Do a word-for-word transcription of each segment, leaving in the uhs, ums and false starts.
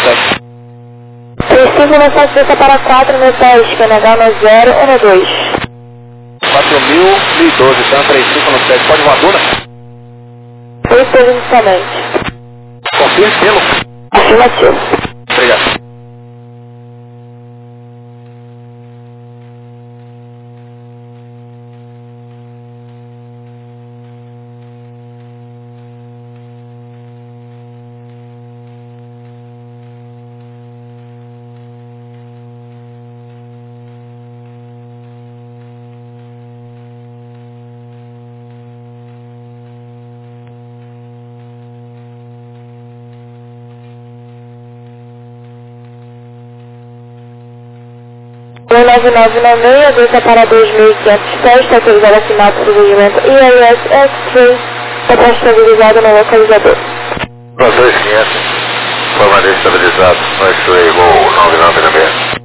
sete. três cinco no sete, desça para quatro metais, Q N H no zero um dois. quatro mil, mil e doze, então três cinco no sete. Pode voar Duna? Dois seis inicialmente. Confirme selo. Afirmativo. Obrigado. um nove nove nove seis, desça para dois mil e quinhentos pés, está autorizado a assinar o procedimento I I S X-Ray, está estabilizado no localizador. Nós dois quinhentos, permanece estabilizado, no X-Ray, voo nove nove nove seis.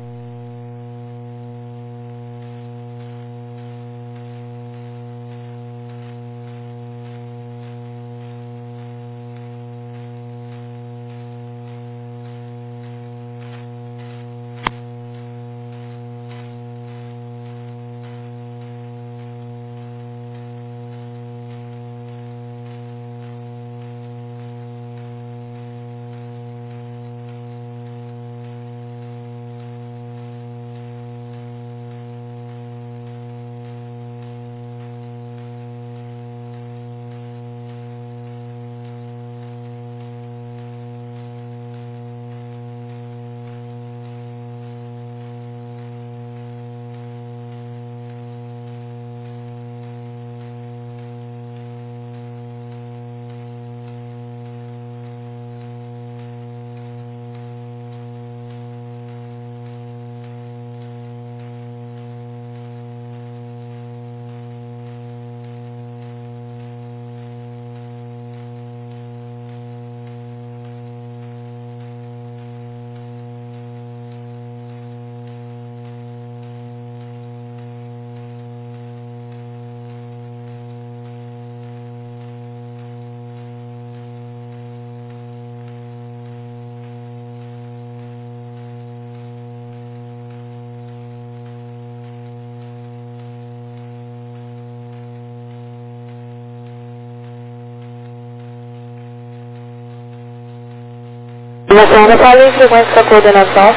Nacional, fala em frequência da coordenação.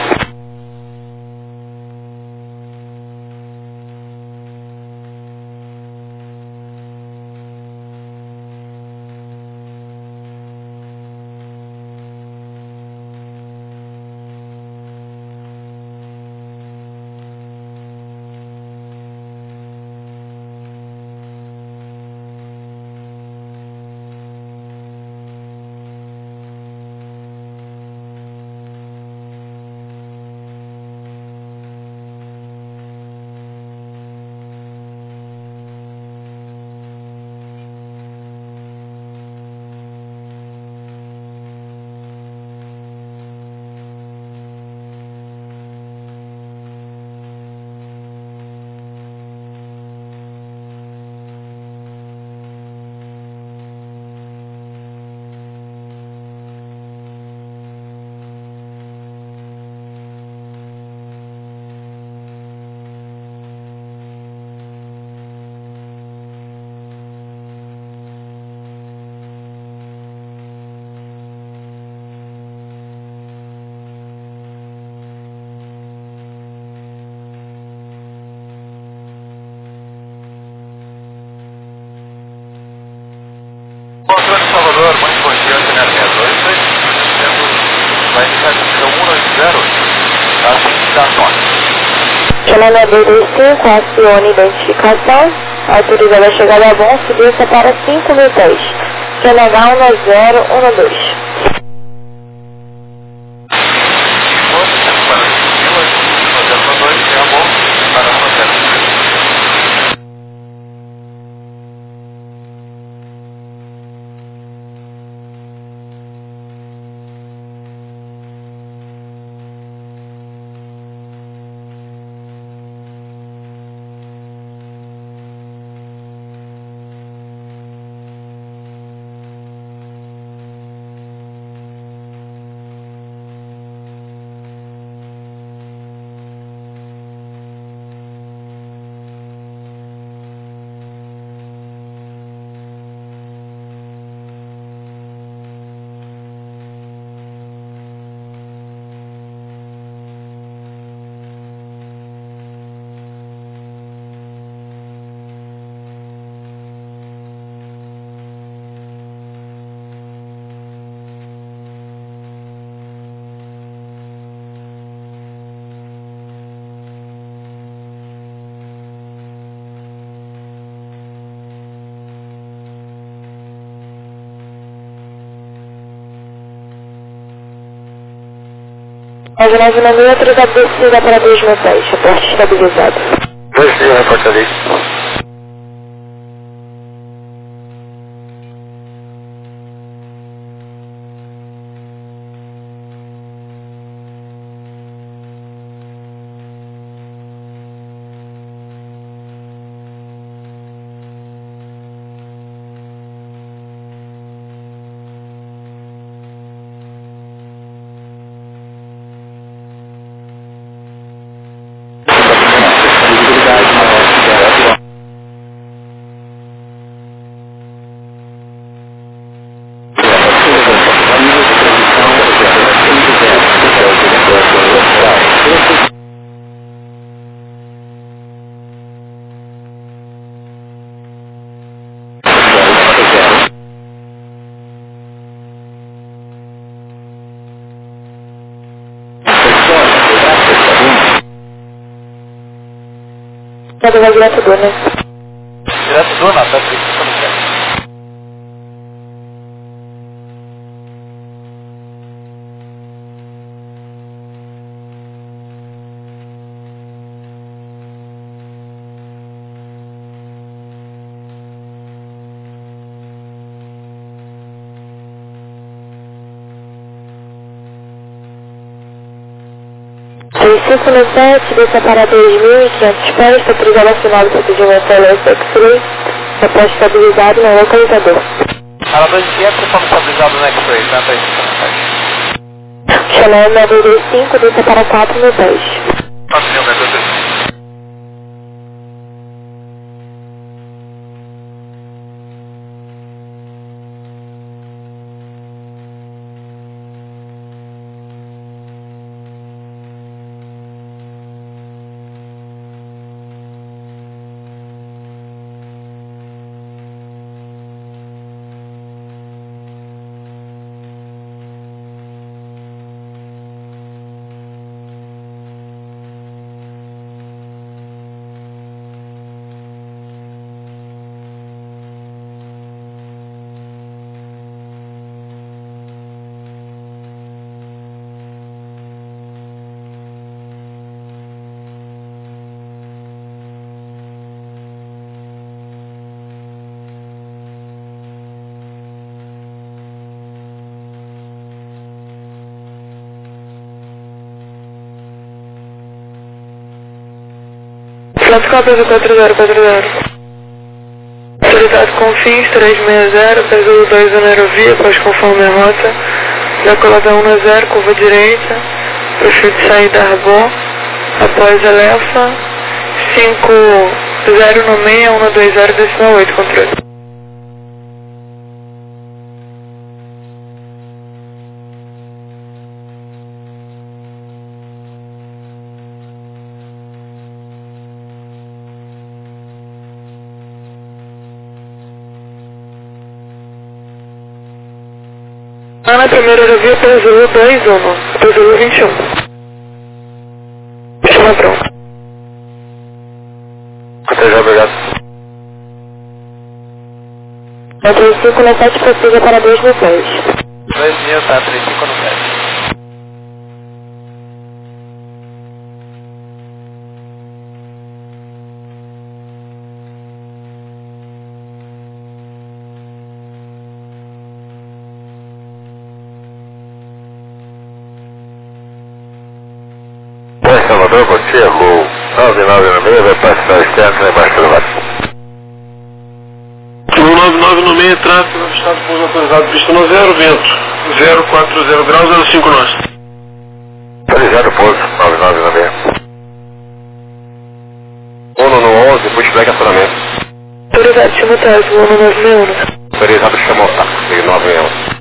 Controle Salvador, muito bom dia, Antônio dois, vai iniciar a pista um dois zero, assim da sorte. Chamando a B D C, acione identificação, autorizada a chegada a bom, subir para cinco mil pés, Q N H um zero um dois. nove nove nove, autorizado descida para dois mil e dez, reporte estabilizado. dois mil, reporte ali. Pode vai direto do, né? Direto do, Nata, trinta e cinco no sete. seis cinco no sete, desça para dois mil e quinhentos pés, está autorizado a final do procedimento L S X-Ray, reporte estabilizado no localizador. Para dois mil e quinhentos, estamos estabilizados no X-Ray, tá? trinta e cinco no sete. Chanel nove dois cinco, desça para quatro mil dez. quatro mil metros. Francisco quatro zero quatro zero. Autorizado com fins três seis zero, peso dois na aerovia, após conforme a rota. Decolada um zero, curva direita. Perfil de saída Arbon. Após Elefa. cinco zero no seis, um dois zero, decimal oito, controle. Na primeira aerovia, Zulu dois um, Zulu vinte e um. Chama pronto. Até já, obrigado. trinta e cinco no sete, prossiga para dois mil pés. dois mil, tá? trinta e cinco no sete. Salvador, bom dia, voo nove nove no meio, vai passar externo, vai embaixo do lado. Voo nove nove no meio, tráfego no estado de pouso autorizado, pista no zero, vento, zero quatro zero graus, zero cinco nós. Autorizado, pouso, nove nove no meio. Uno no onze, pushback acionamento. Autorizado, chama atrás, Uno nove seis um. Autorizado, chamou, tá, nove seis um.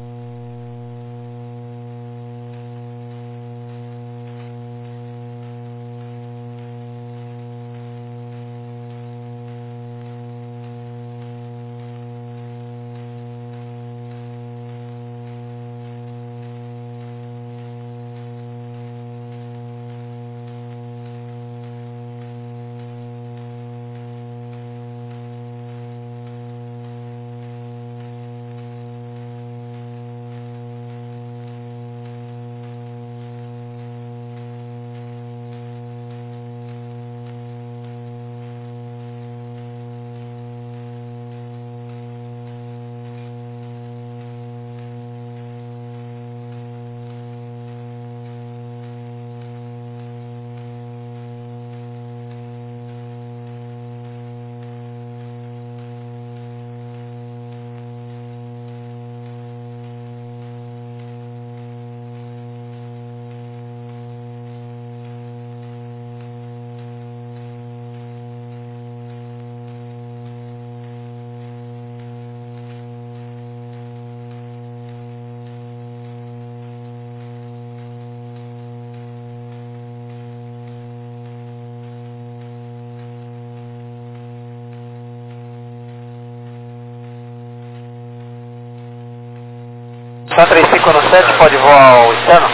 Santa três cinco no sete, pode voar ao externo?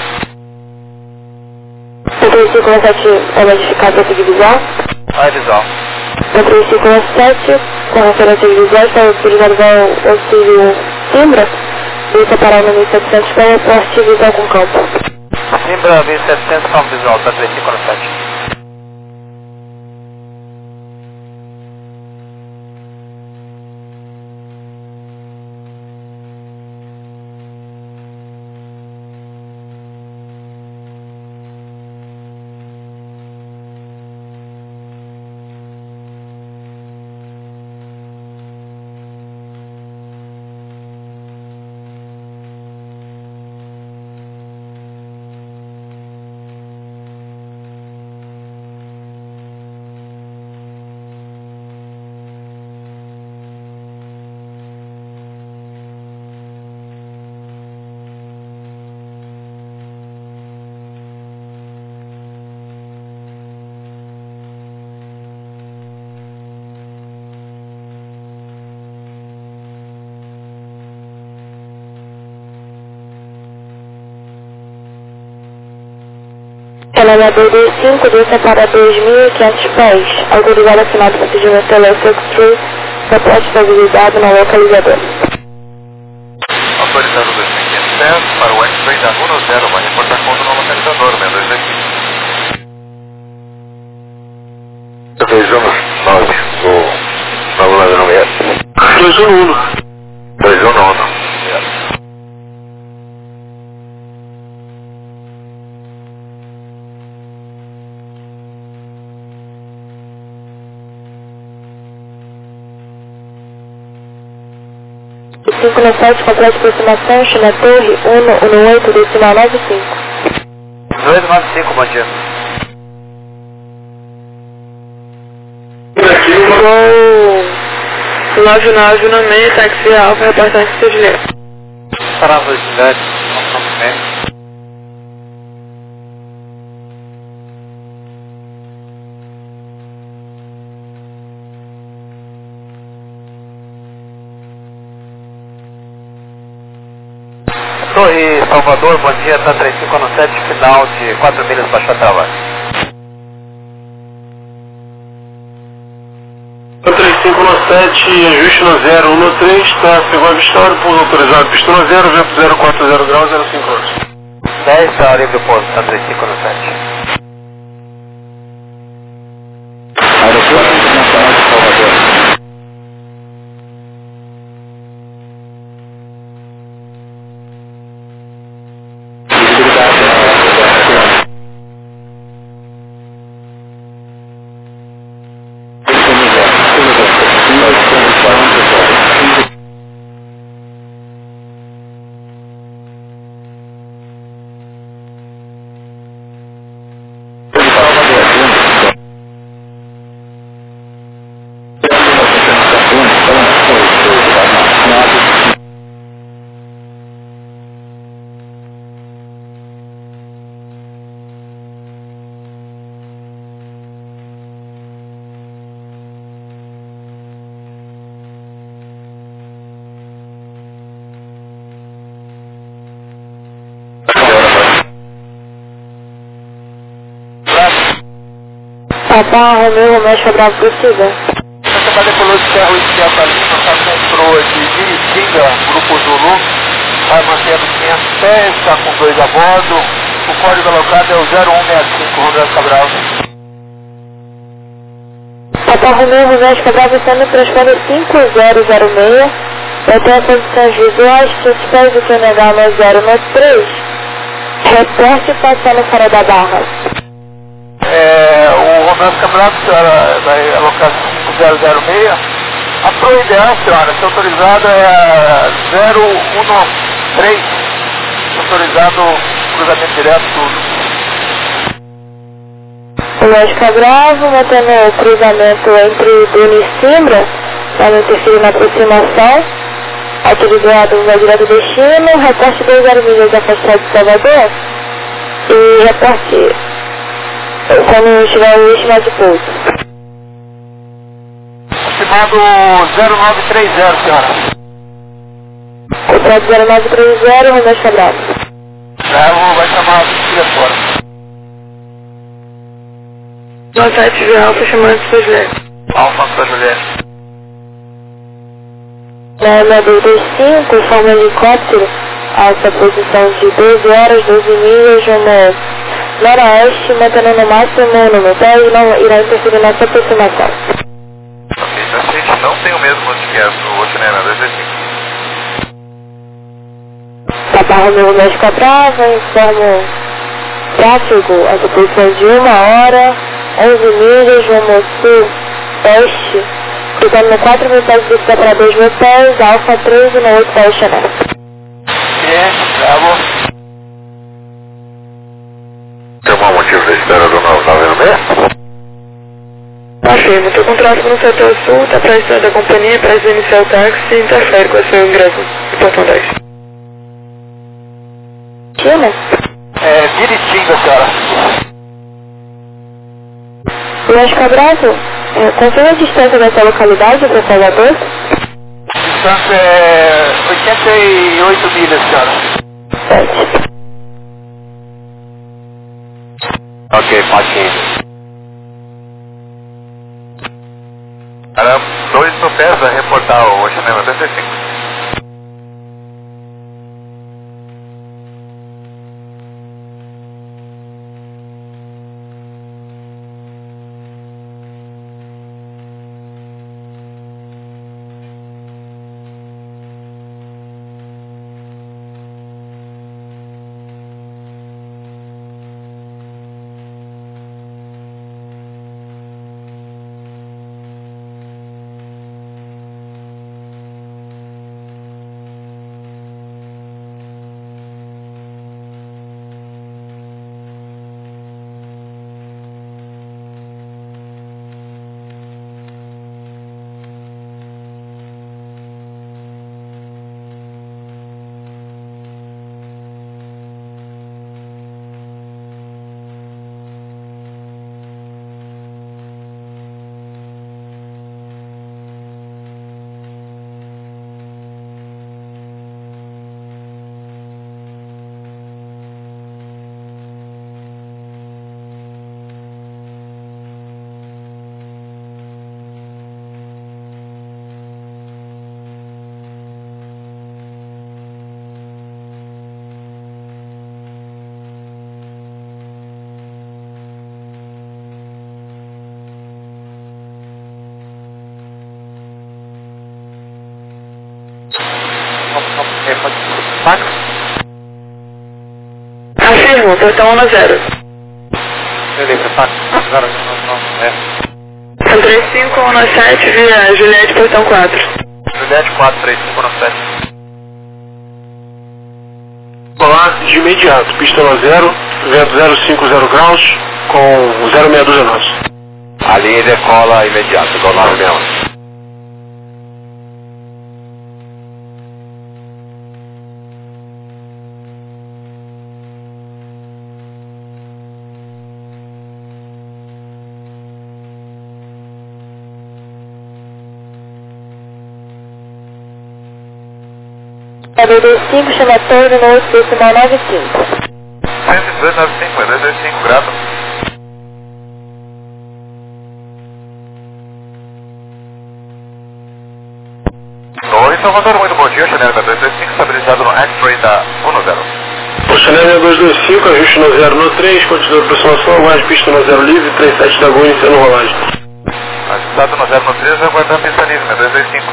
Santa três cinco no sete é modificado para visual? Vai visual. Santa três cinco no sete, com referência de visual, está utilizado o auxílio Simbra, e separar no mil e setecentos para o porte visual com campo. Simbra mil e setecentos, campo visual, Santa três cinco no sete. Elevador D cinco desce para dois mil e quinhentos pés. Autorizado assinar o procedimento Teleflex X-Ray. Reporte estabilizado na localizadora. Autorizado dois mil e quinhentos pés para o X-Ray da Luna zero. Vai reportar conta no localizador, meia dois aqui. dois um nove, o Luna zero seis. dois um um. dois um um. cinco no sete, complete aproximação, China Torre, um no oito, decimal nove cinco. dois nove cinco, bom dia. Voo nove nove no meio, táxi alfa, reportagem de Sidney. Para a velocidade, não somos menos. Torre Salvador, bom dia, Santa três cinco no sete, final de quatro milhas baixo a trabalho. Santa três cinco no sete, ajuste no zero um no três, tá, pegou a vistoria, pouso autorizado, pistão no zero, vento zero quatro zero graus, zero cinco horas. dez, está livre o pouso, Santa três cinco no sete. Aeroporto Internacional de Salvador. Papa Romeu, Romeu, Bravo, possível. Essa vai depois de ferro inicial ali, nossa controa de Iritinga, Grupo Zulu, vai mantendo quinhentos pés, está com dois a bordo, o código alocado é o zero um seis cinco, Romeu Cabral. Papa Romeu, Romeu, Cabral, sendo transponder cinco zero zero seis, vai ter as posições visuais, quinhentos pés do Q N H no zero no três, reporte passando fora da barra. É, o Romeu Cabral vai alocar cinco zero zero seis. A proa ideal, senhora, se autorizada é zero um três. Autorizado cruzamento direto, tudo. Lógica Bravo, mantendo o cruzamento entre Bruno e Simbra, para não interferir na aproximação. Autorizado vai direto do destino, reporte dois zero milhas afastado de Salvador. E reporte quando estiver o estimado de pouso. Estimado zero nove três zero, senhora. Prato zero nove três zero, Romeu Quebrado. Bravo, vai chamar a tira fora. Boa sete, V Alfa, chamando de São Juliette. Alfa São Juliette. Na M dois dois cinco, forma helicóptero, alta posição de doze horas, doze milhas, rumo noroeste, mantendo no máximo o número dez, não irá interferir na sua aproximação. Ok, então a gente não tem o mesmo que é do Oceana dois dois cinco. Papa Romeu México Brava, informa tráfego, alta posição de uma hora, onze milhas, rumo sul-oeste, ficando no quatro mil pés de para dois mil pés, Alfa treze no oito para o Chanel. Ok, bravo. Tem algum motivo da espera do nove nove seis? Afirmo, estou com tráfego no setor sul, está para a estrada da companhia, para iniciar o táxi e interfere com o seu ingresso no portão dez. China? É, Biritinga, senhora. México Bravo, é, confirma a distância dessa localidade para Salvador? Distância é oitenta e oito milhas, senhora. sete. Ok, Paquinho. Era dois topés a reportar o Oceana dois dois cinco. Afirmo, portão um a zero. Beleza, tá. Agora não, não, é. São três cinco um sete, via Juliette, portão quatro. Juliette quatro três cinco nove sete. Olá, de imediato, pista zero, vento zero cinco zero graus, com zero seis dois nove. A linha decola imediato, igual nove seis um. dois dois cinco, chama Tony no oito decimal nove cinco. cento e dois nove cinco, é dois dois cinco, grado. Oi, Salvador, muito bom dia, Oceana dois dois cinco, estabilizado no X-Ray da um zero. Oceana dois dois cinco, ajuste no zero no três, continua a aproximação, mais pista no zero livre, três sete da Gol, iniciando rolagem. Ajustado no zero no três, aguardando pista livre, né, dois dois cinco.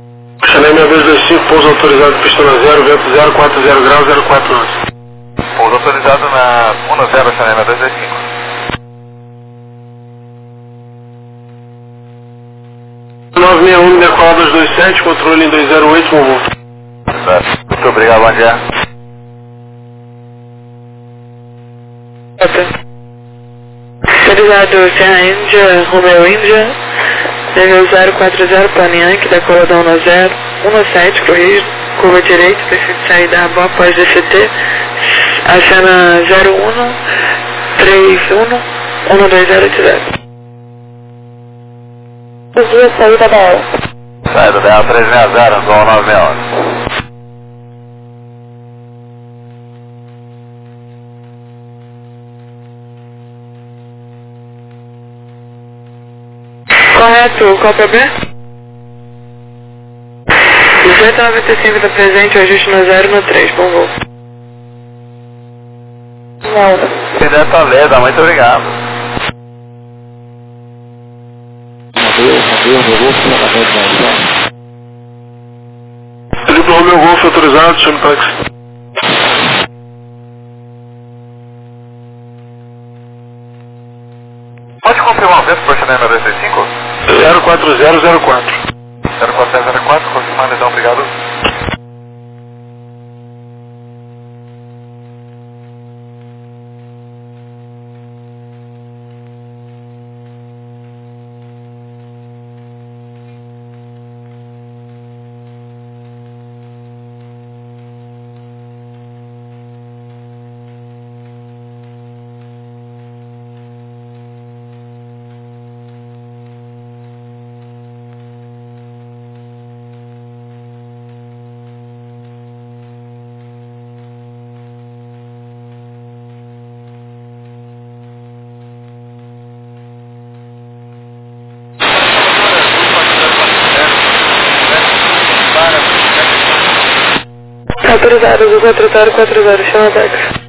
Oceana dois dois cinco, pouso autorizado, pista no zero, vento zero quatro zero graus, zero quatro nove. Pouso autorizado na um zero, cinema dois dois cinco. nove seis um, decola dois dois sete, controle em dois zero oito, por favor. Muito obrigado, bom dia. Autorizado Serra Índia, Romeo Índia, nível zero quatro zero, plano Yankee, decola da um zero, um sete, corrigido, curva direita, perfil de saída A B O após D C T, acena zero um, três um, um dois zero oito zero. Dia, saída da ela. Saída da três seis zero, Zona nove seis um. Correto, cópia B? dezoito noventa e cinco está presente, o ajuste no zero no três, bom voo. Não. Direto a Leda, muito obrigado. Felipe Romeu Golf autorizado, chame o táxi. Pode confirmar o vento para o cinema dois dois cinco? zero quatro zero zero quatro. zero quatro zero zero quatro, confirmando então, obrigado. Autorizado, do quatro zero quatro zero, chama táxi.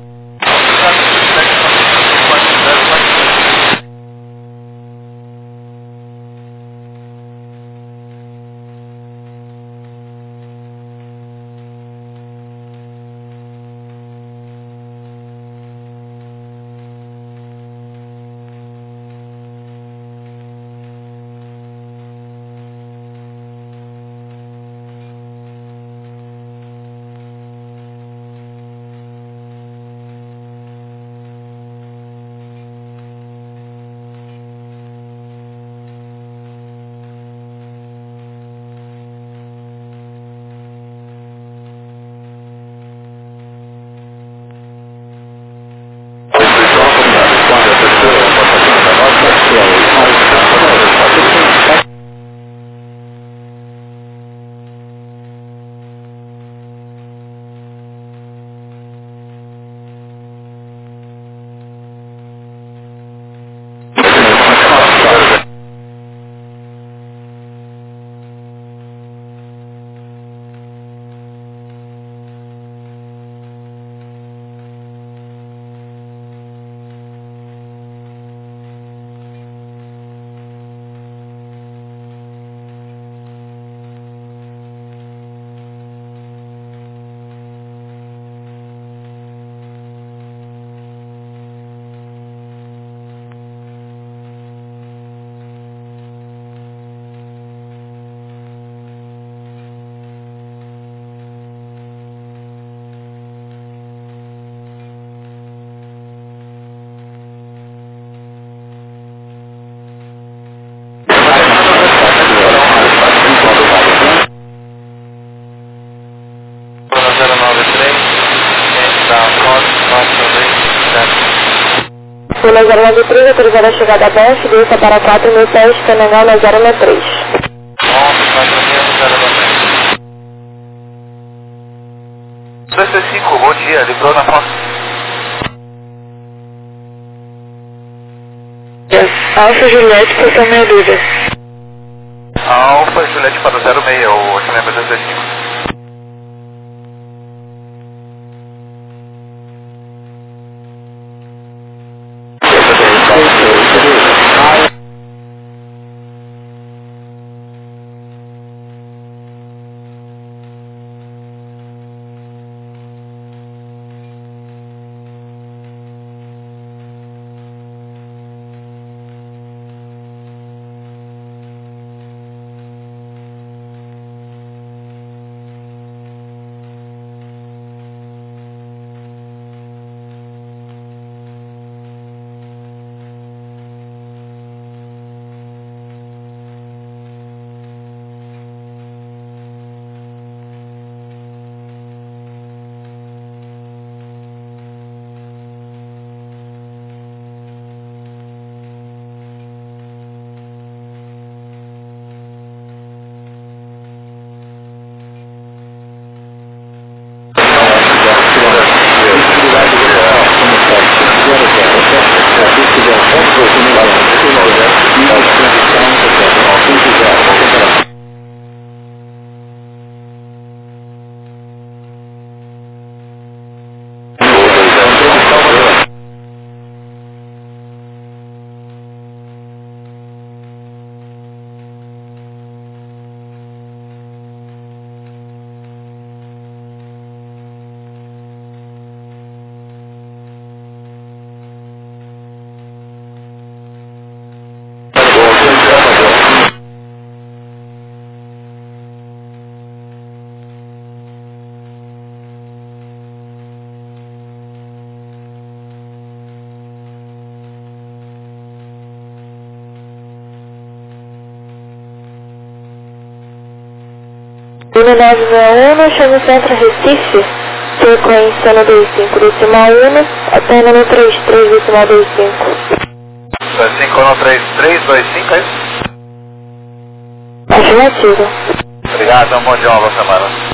Pula zero nove três, autorizada a chegada abaixo, desça para quatro mil pés, Canangal na zero nove três. dois dois cinco, bom dia, livrou na foto. Alfa Juliette, posição meia dúvida. Alfa Juliette para zero seis, o cinema dois dois cinco. um nove seis um, chama o centro Recife, frequência no dois cinco decimal um, atenda no trinta e três decimal vinte e cinco. dois cinco um três três dois cinco, é isso? Afirmativo. Obrigado, um bom dia, uma boa semana.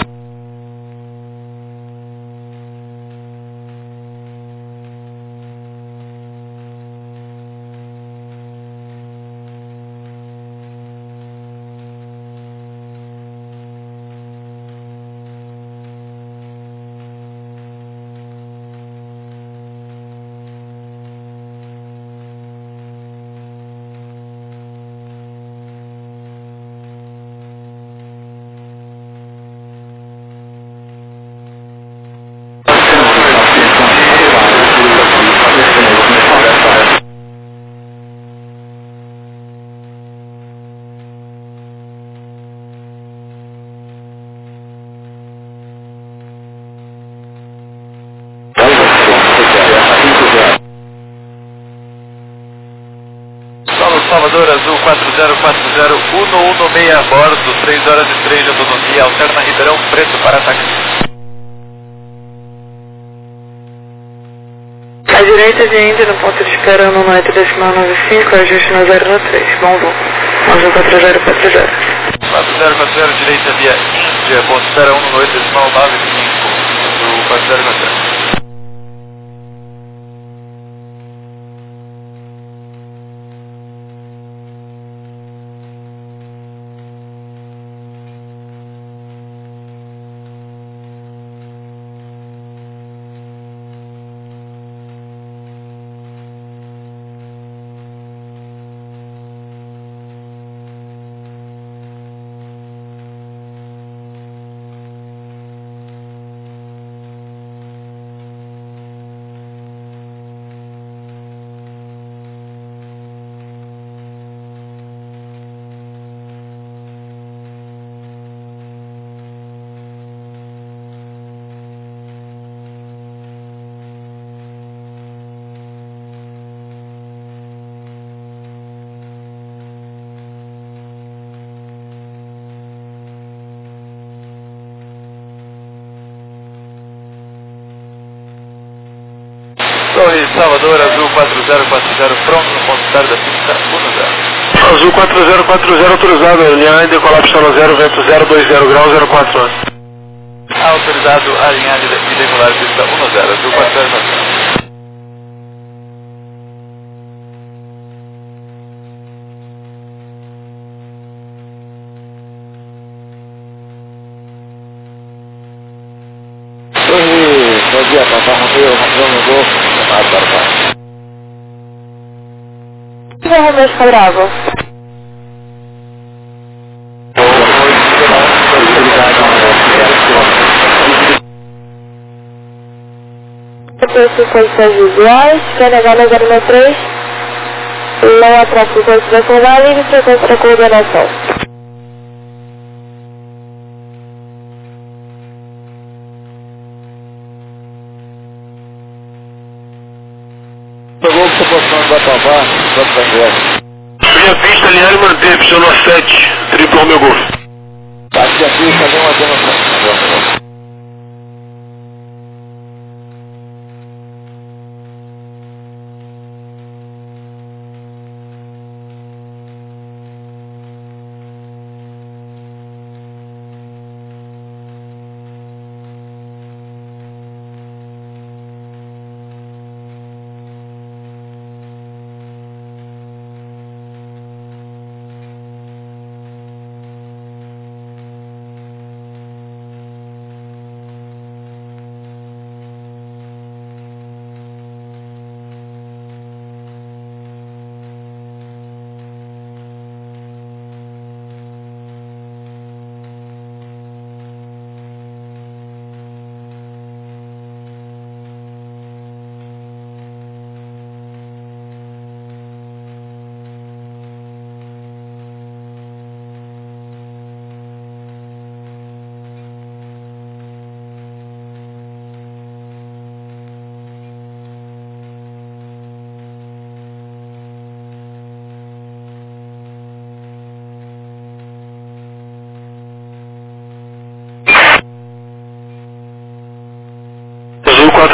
Salvador Azul quatro zero quatro zero um um seis a bordo, três horas e três de autonomia, alterna Ribeirão Preto para táxi. À direita de Índia, no ponto de espera no oito decimal noventa e cinco, ajuste no zero no três. Bom voo. Azul quatro zero quatro zero. quatro zero quatro zero, direita via Índia, ponto de espera um no oito decimal noventa e cinco, Azul quatro zero quatro zero. Torre Salvador Azul quatro zero quatro zero, pronto no ponto de espera da pista um zero. Azul quatro zero quatro zero autorizado, alinhar e decolar pista no zero, vento zero dois zero graus, zero quatro anos. Autorizado a alinhar e decolar pista um zero, Azul quatro zero quatro zero. Torre, bom dia, Papa Romeu, Romeu Golfo, chamado para cá. Romeu fica bravo. Frequências visuais, K N H no zero um três, não atrás frequência da solar e frequência da coordenação. Pegou o que você postando da Pavá, quanto vai embora? Subir a pista, alinhar e manter, pista no sete, triplo Romeu Golfo. Aqui a pista, não adianta.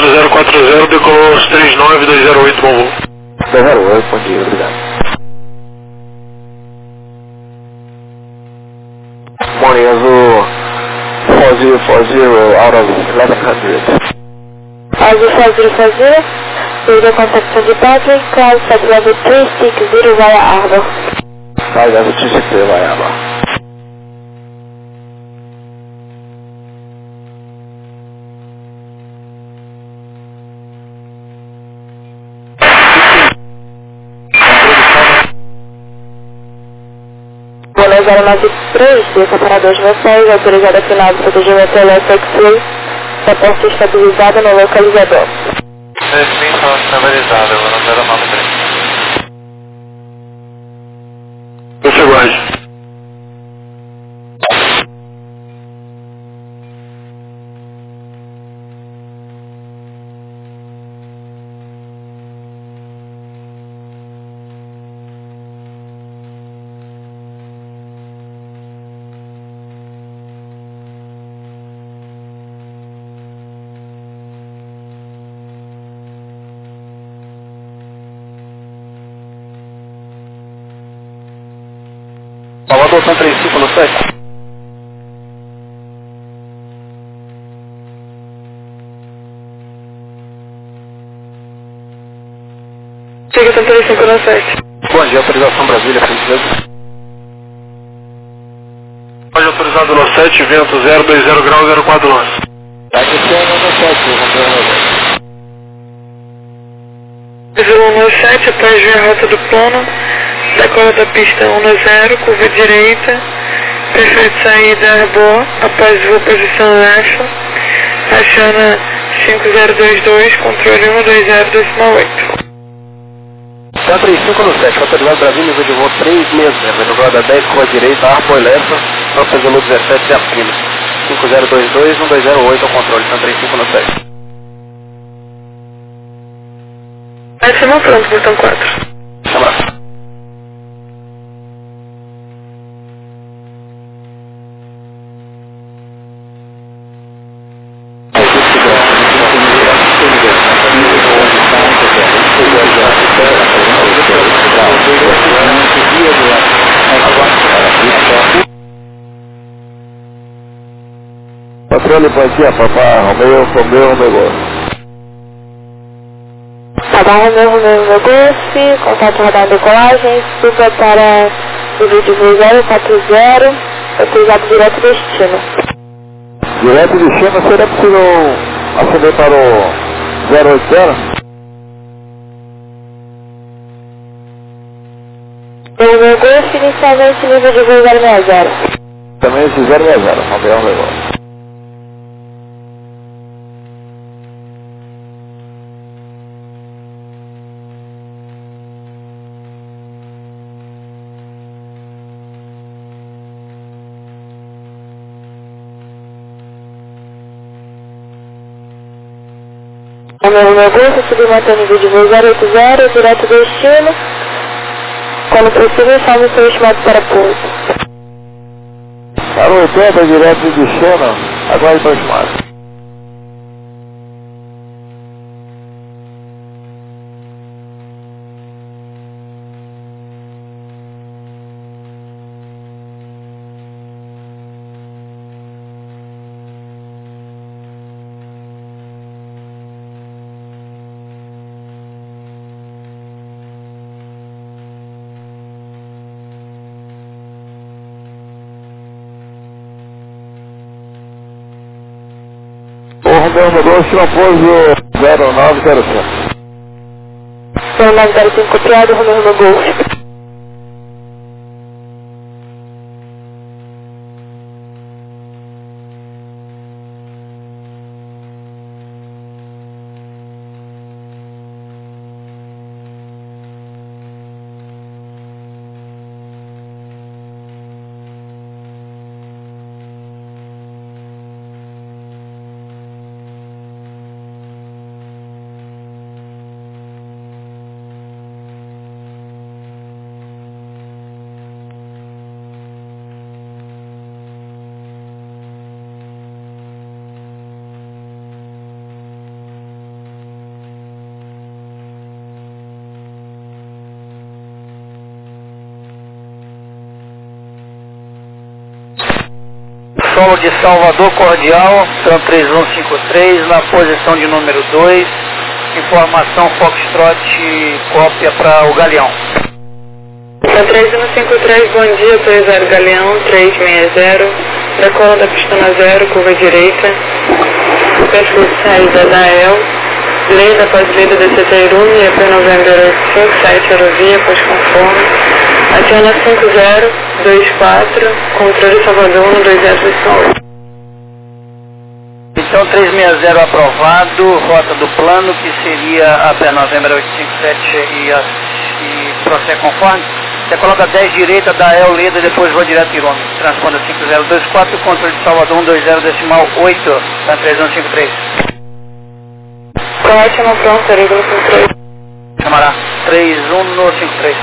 quatro zero quatro zero, decolou aos três nove dois zero oito, bom voo. dois zero oito, bom dia, obrigado. Morning, Azul four zero four zero out of eleven hundred. Azul four zero four zero, radio contact to departure, cloud set level three six zero via Arbor. Five level two six zero via Arbor. Boné zero nove três, separador de vocês, autorizado a final do protegimento elétrico, reposta estabilizada no localizador. Definição estabilizada, eu vou no zero nove três. Você guarde. Salvador cento e trinta e cinco no sete. Chega cento e cinco no sete. Bom dia, autorização Brasília, por gentileza. Pode autorizado no sete, vento zero dois zero graus zero quatro onze. Tá aquecendo no sete, vou comprar um negócio. zero um no sete, após ver a rota do plano, decola da pista um no zero, curva direita, perfeito saída Arbor, após voo posição left, aciona cinco zero dois dois, controle um dois zero decimal oito. cento e cinco no sete, autorizado Brasília, nível de voo três seis zero, renovada dez, curva direita, Arbor left, Alfa Zulu dezessete, se afina. cinco zero dois dois um dois zero oito ao controle, cento e cinco no sete. Máximo pronto, botão quatro. Abraço. Patrulha, bom dia, papai. Romeu, Romeu, negócio. Tá Romeu, Romeu, negócio, contato radar decolagem, suba para o vídeo zero quatro zero, autorizado direto destino. Direto destino, seria possível acender para o zero oito zero? O negócio inicialmente nível de voo zero seis zero. Também esse zero seis zero, Romeu, negócio. O meu negócio submantém nível de voo zero oito zero, direto destino. Quando possível, salve seu estimado para pouso. Para oitenta, direto de destino, aguarde para o estimado. O Romeu negócio no pouso zero nove zero cinco. zero nove zero cinco copiado, Romeu no Golf. Solo de Salvador Cordial, Sam três um cinco três, na posição de número dois. Informação Foxtrot, cópia para o Galeão. Sam três um cinco três, bom dia, três zero Galeão, três seis zero, decola da pistona zero, curva direita, perfil de saída da E L. Leda após leda D C T Irumi, E P November cinco sete Aerovia, pois conforme. Aciona cinco zero dois quatro, controle Salvador um dois zero oito. Então três seis zero aprovado, rota do plano, que seria a P November oito cinco sete e, a, e prossegue conforme. Você coloca dez direita da E L Leda, depois voa direto Irumi. Transponda cinco zero dois quatro, controle de Salvador um dois zero decimal oito, tá três um cinco três. Próximo, pronto, Arigo cinco três. Chamará três um no cinco três.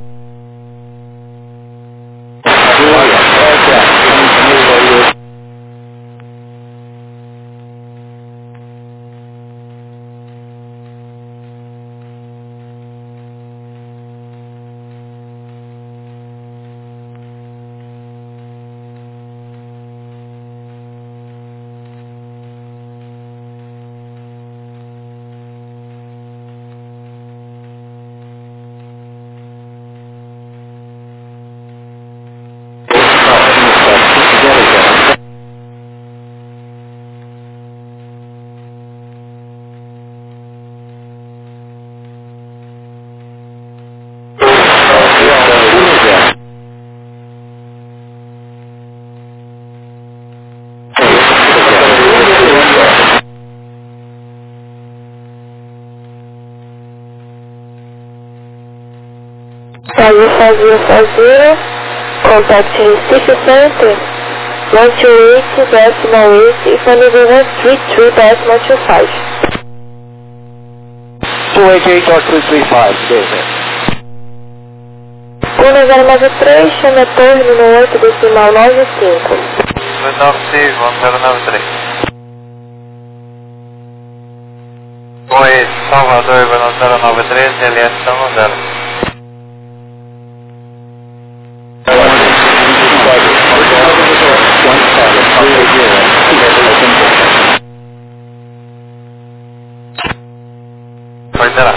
Fazer, fazer, fazer. Contact Recife Center. one two eight decimal eight e phone number one three two decimal two five. two eight eight or three three five, business. um zero nove três, chama torre no oito decimal nove cinco. nove seis um zero nove três. Oi, Salvador, zero nove três, L S zero. Pode zerar.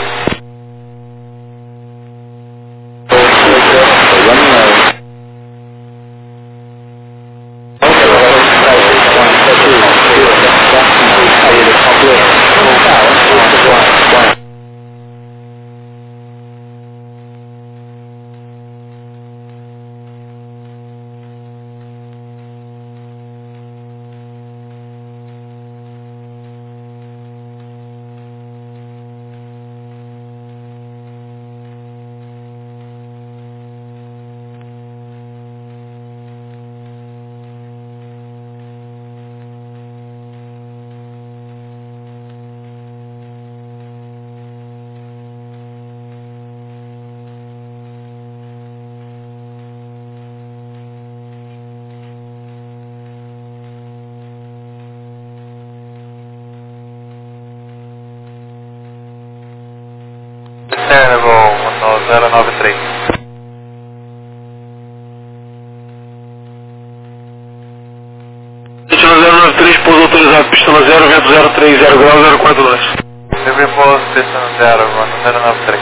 zero nove três. zero nove três, pouso autorizado, pistona zero, vento zero três zero grau, zero quatro dois. Livre pouso, pistona zero, zero nove três.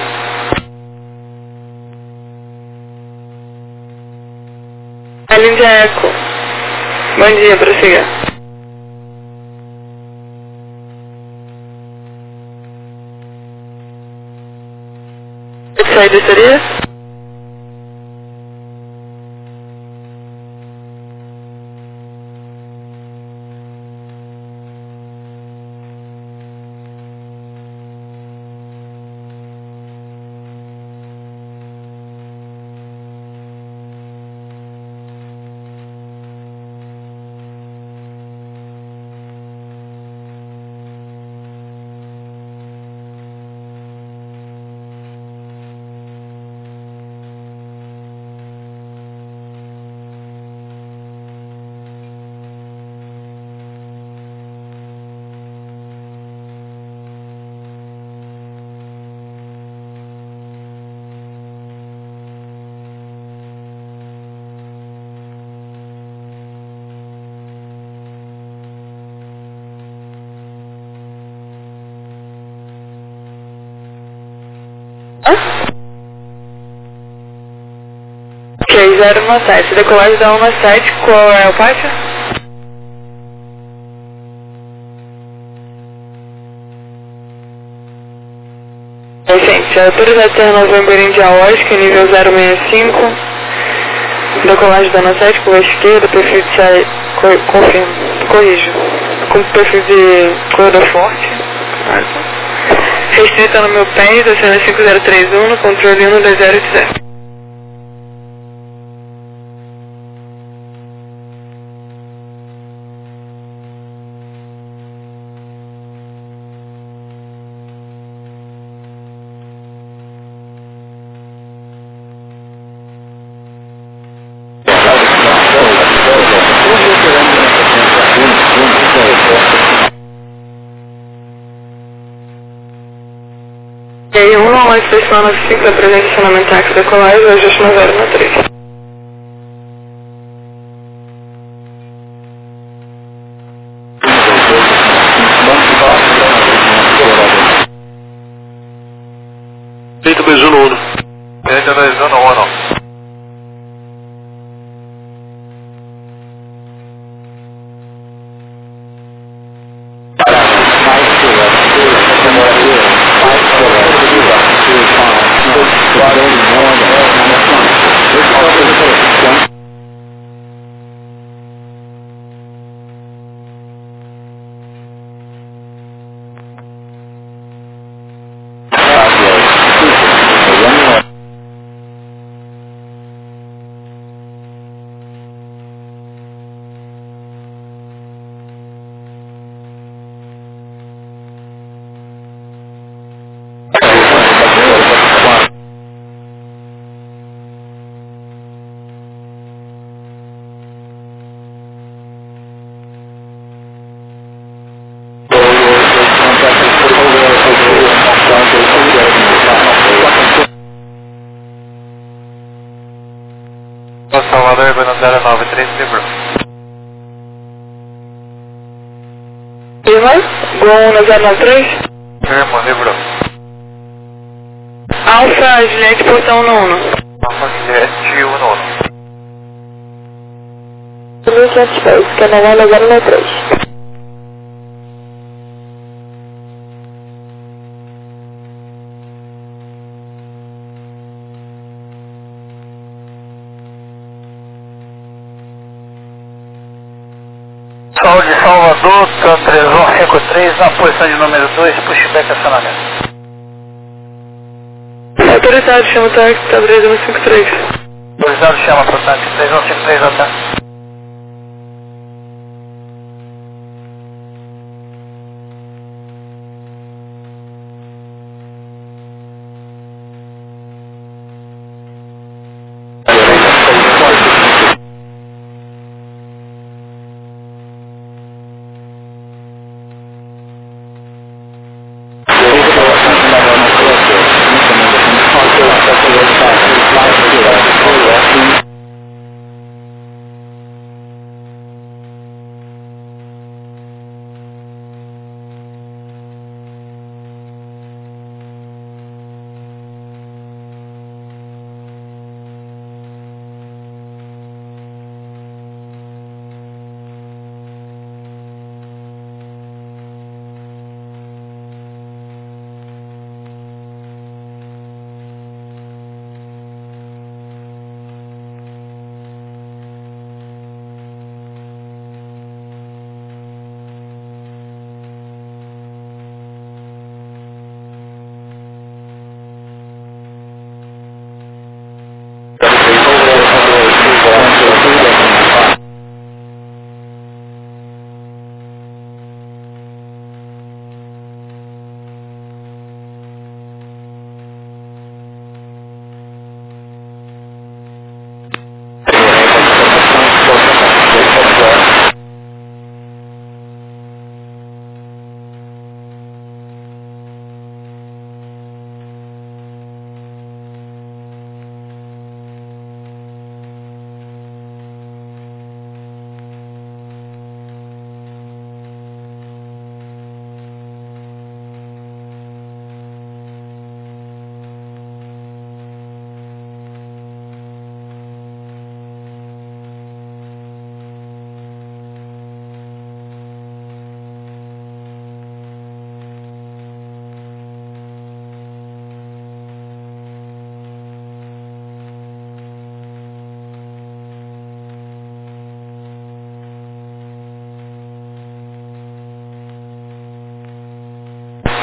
Alíndia Eco. Bom dia, prossiga. Saída seria? Hã? Ok, zero um sete. Decolagem da um sete, qual é o pátio? É, gente, a autoridade Terra November India Oscar, nível zero seis cinco. Decolagem da um sete, curva esquerda, perfil de saída, co confirmo, corrijo. Com perfil de corredor forte. Restrita no meu pé, descendo cinco zero três um, no controle um dois zero oito zero. E aí, um nove seis nove cinco, apresenta acionamento táxi decolagem, ajuste no zero um três. Eita, dois um no um. Eita, dois um no um. Salvador, Urbano zero nove três, Libro. Irmã? Gol no zero nove três? Firmo, Libro. Alfa, Juliette, portão nono. Alfa Juliette, um no um. mil quinhentos pés, Canadá no zero nove três. Sol de Salvador, três um cinco três, na posição de número dois, pushback acionamento. Autoridade, chama o táxi, tá três um cinco três. Autorizado, chama para o táxi três um cinco três até.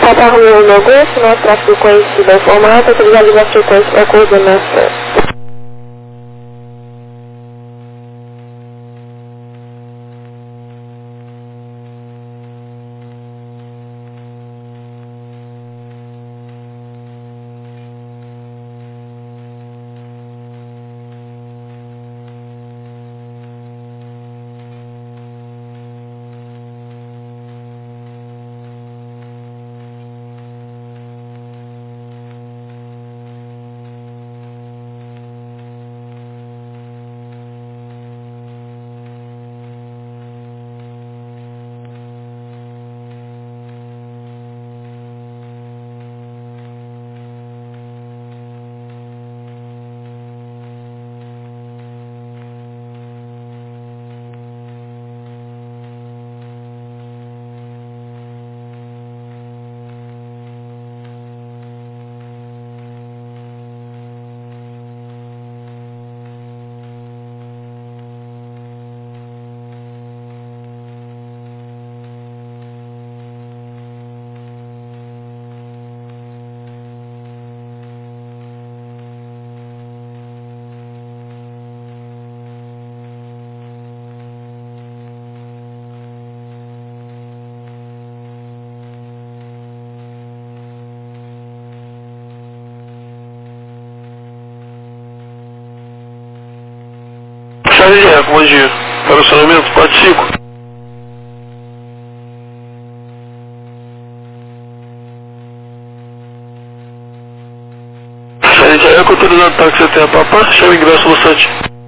Papa Romeo no Golfo, nosso tráfego conhecido é informado, autorizado a frequência para coordenação. Charlie de Eco, bom dia. Relacionamento quatro cinco. Charlie de Eco, autorizado táxi até a Papá, chama ingresso no site.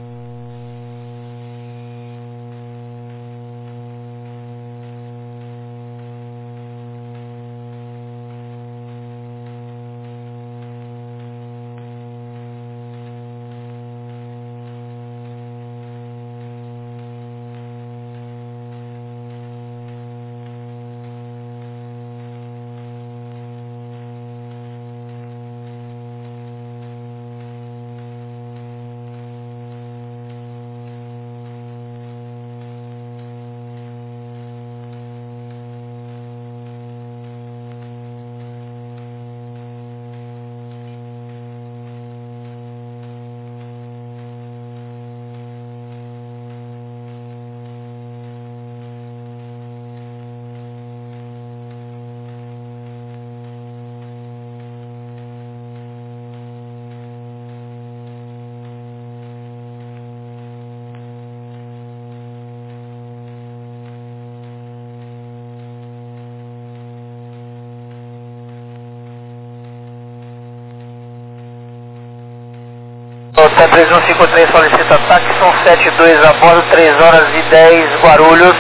Hotel três um cinco três solicita ataque, são sete dois a bordo, três horas e dez, Guarulhos.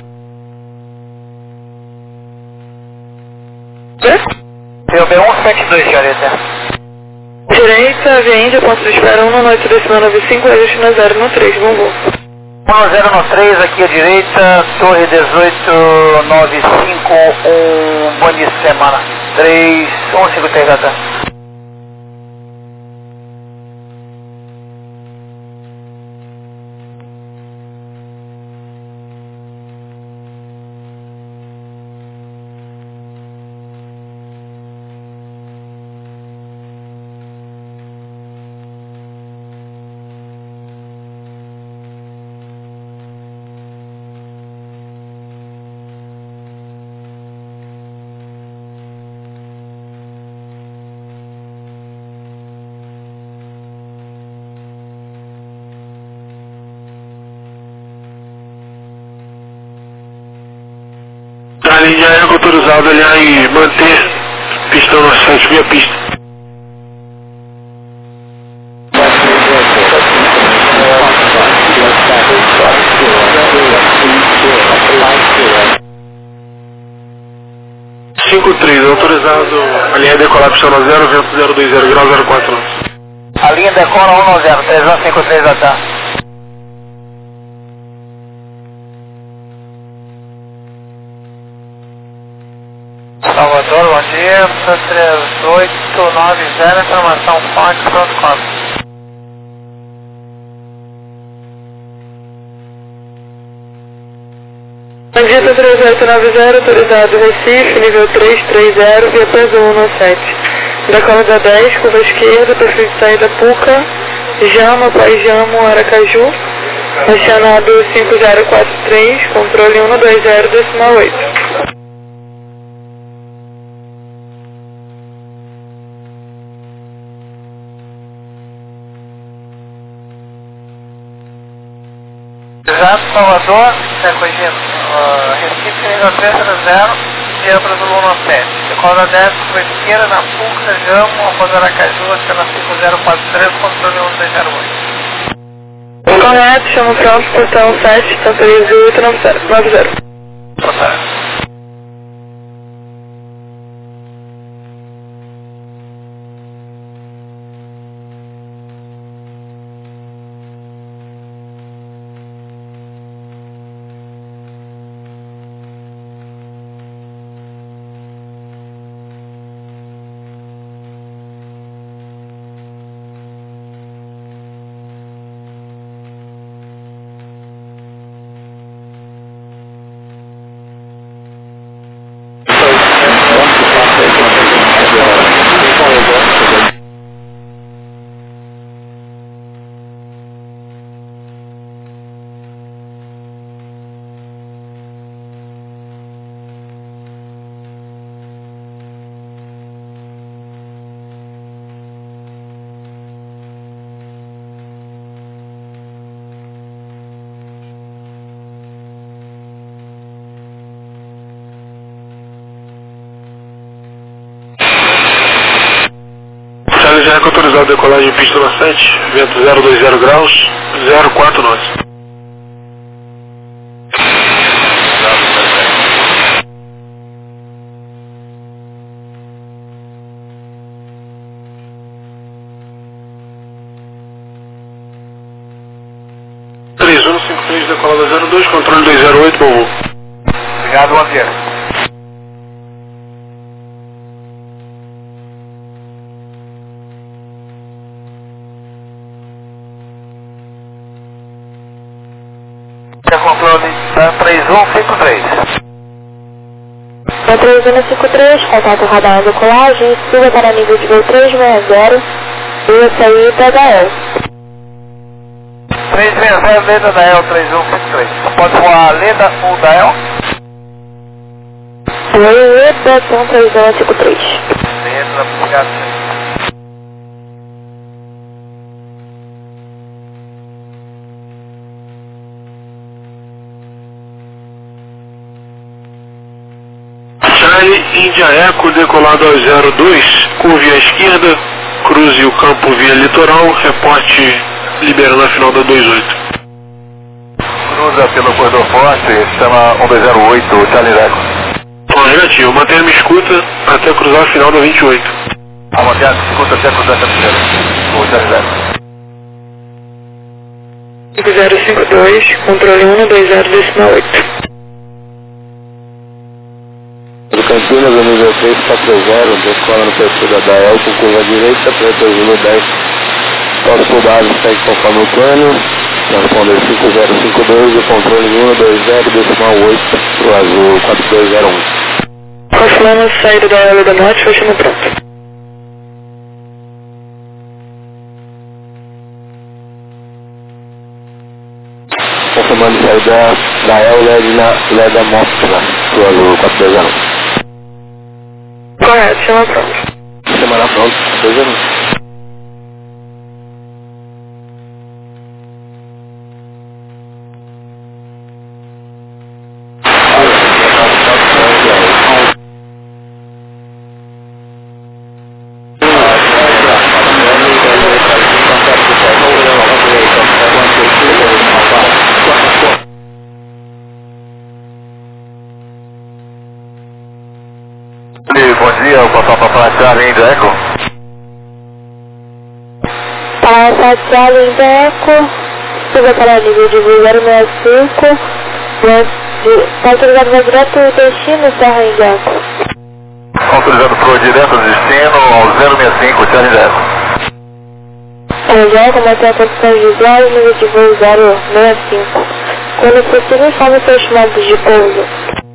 P O B um sete dois, senhorita. Direita, Via Índia, ponto de espera um na noite decimal nove cinco, ajuste na zero no três, vamos voo. um zero no três, aqui à direita, Torre dezoito nove cinco, um bom dia de semana. três um cinco três, data. A linha aérea autorizada aliás em manter pistão no site via pista. cinco três, autorizado a linha decolar pistão no zero, vento zero dois zero, grau zero quatro. A linha decola um zero, três um cinco três, data. Salvador, bom dia, três oito nove zero, informação Fox, pronto, quatro. Bom dia, três oito nove zero, autorizado Recife, nível três três zero, via peso um um sete. Decola da dez, curva esquerda, perfil de saída Puca, Jama, Pai Jamo, Aracaju, acionado cinco zero quatro três, controle um dois zero, decimal oito. Exato, Salvador, está corrigindo, uh, Recife, nível três zero, via Brasil um um sete. Decola da dez, curva esquerda, na Puca, Jamo, após Aracaju, acionado cinco zero quatro três, controle um dois zero oito. Correto, chamo pronto, portão sete, autorizo oito nove zero. Boa tarde. Já é autorizado a decolagem em pista na sete, vento zero dois zero graus, zero quatro nós. três um cinco três, decolada zero dois, controle dois zero oito, bom voo. Obrigado, Antero. Controle da três um cinco três. Da três um cinco três, contato radar de decolagem, suba para nível de voo três seis zero, via saída da E L. três seis zero, Leda da E L três um cinco três. Pode voar a Leda ou da E L? Oi, Leda, três um cinco três. Leda, obrigado. Índia Eco, decolado ao zero dois, curve à esquerda, cruze o campo via litoral, reporte liberando a final da dois oito. Cruza pelo corredor forte, chama um dois zero oito, Charlie Eco. Bom, negativo, mantenha-me escuta até cruzar a final da vinte e oito. A mantenha-me escuta até cruzar a terceira, o Charlie Eco. cinco zero cinco dois, controle um dois zero, decimal oito. Campinas, no nível três quatro zero, decola no perfil da D A E L com curva direita, preto dez, toque por base, segue conforme o plano, transponder cinco zero cinco dois, o controle um dois zero, decimal oito, pro azul quatro dois zero um. Confirmando saída da E L da Norte, fechando pronto. Confirmando saída da E L, L E D na L E D da Mostra, pro azul quatro dois zero um. Correto, chama pronto. Semana pronto, dois anos. Bom dia, o papai papai Charlie Índia Eco. Papai Charlie Índia Eco, suba para nível de voo zero seis cinco, está autorizado para direto destino, Serra Índia Eco. Autorizado para o direto destino ao zero seis cinco, Charlie Índia Eco. Índia Eco, mantém a condição de zero, nível de voo zero seis cinco. Quando possível, informe seus modos de pouso.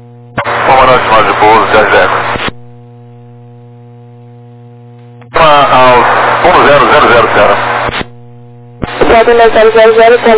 zero, sinal de pouso, dez dez. Aos um zero zero zero, Sierra. Quatro zero zero zero,